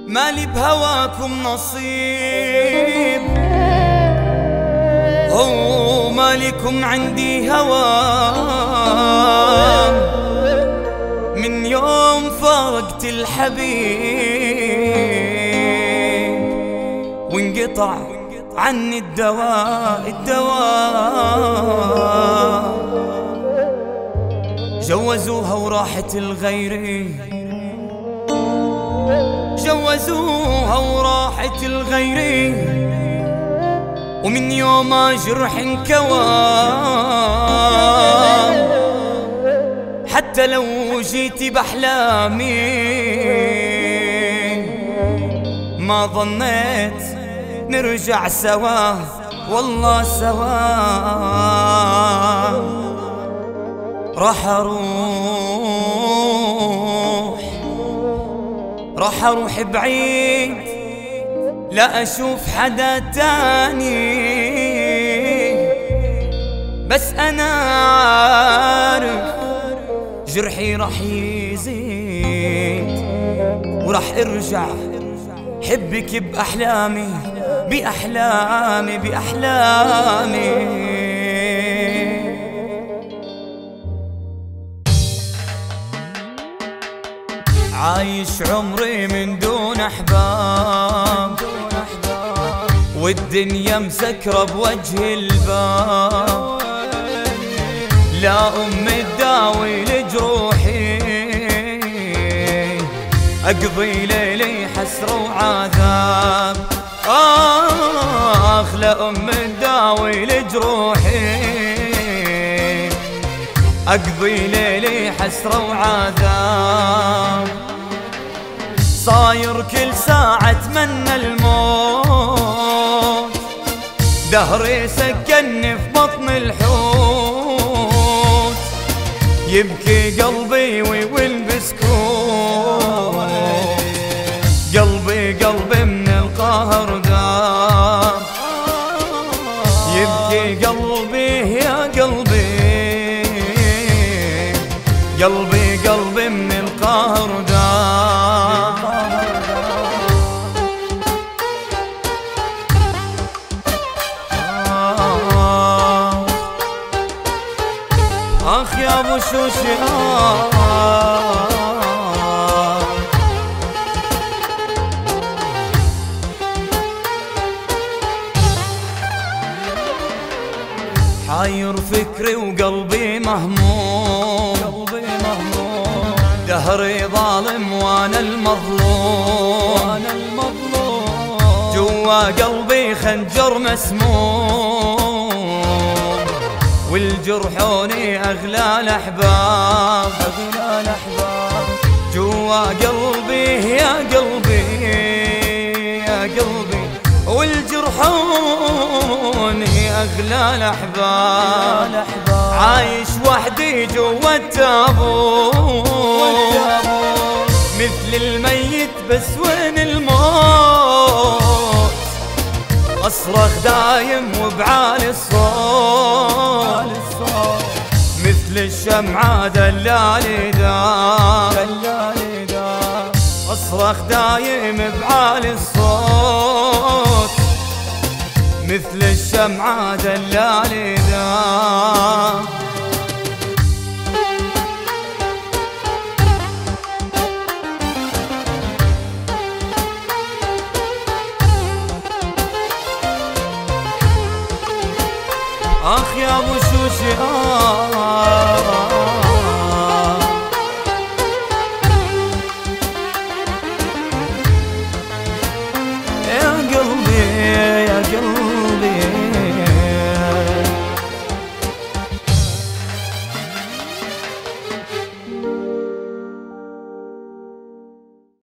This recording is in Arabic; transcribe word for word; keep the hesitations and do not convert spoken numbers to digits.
مالي بهواكم نصيب، هو مالكم عندي هوام. من يوم فارقت الحبيب وانقطع عني الدواء الدواء. جوزوها وراحت الغيري، جوزوها وراحت الغيري، ومن يوم جرح انكوام. حتى لو جيتي بأحلامي ما ظنيت نرجع سوا، والله سوا. راح اروح راح اروح بعيد، لا اشوف حدا تاني، بس انا عارف جرحي راح يزيد، وراح ارجع حبك بأحلامي بأحلامي بأحلامي. عايش عمري من دون أحباب، والدنيا مسكرة بوجه الباب. لا أم تداوي لجروحي، أقضي ليلي حسرة وعذاب. آخ لا أم تداوي لجروحي، أقضي ليلي حسرة وعذاب. صاير كل ساعة أتمنى الموت، دهري سكني في بطن الحوت. يبكي قلبي ويول بسكوت، قلبي قلبي من القهر داب. يبكي قلبي يا قلبي، قلبي قلبي من القهر داب. آخ يا ابو شوشي آه. حاير فكري وقلبي مهموم، دهري ظالم وانا المظلوم. جوا قلبي خنجر مسموم، والجرحوني أغلى الأحباب. جوا قلبي يا قلبي يا قلبي، والجرحوني أغلى الأحباب. عايش وحدي جوا التابوت، مثل الميت بس وين الموت. أصرخ دايم وبعالي الصوت، مثل الشمعة دلالي دار. أصرخ دايم بعالي الصوت، مثل الشمعة دلالي دار. آخ يا ابو شوشي آه.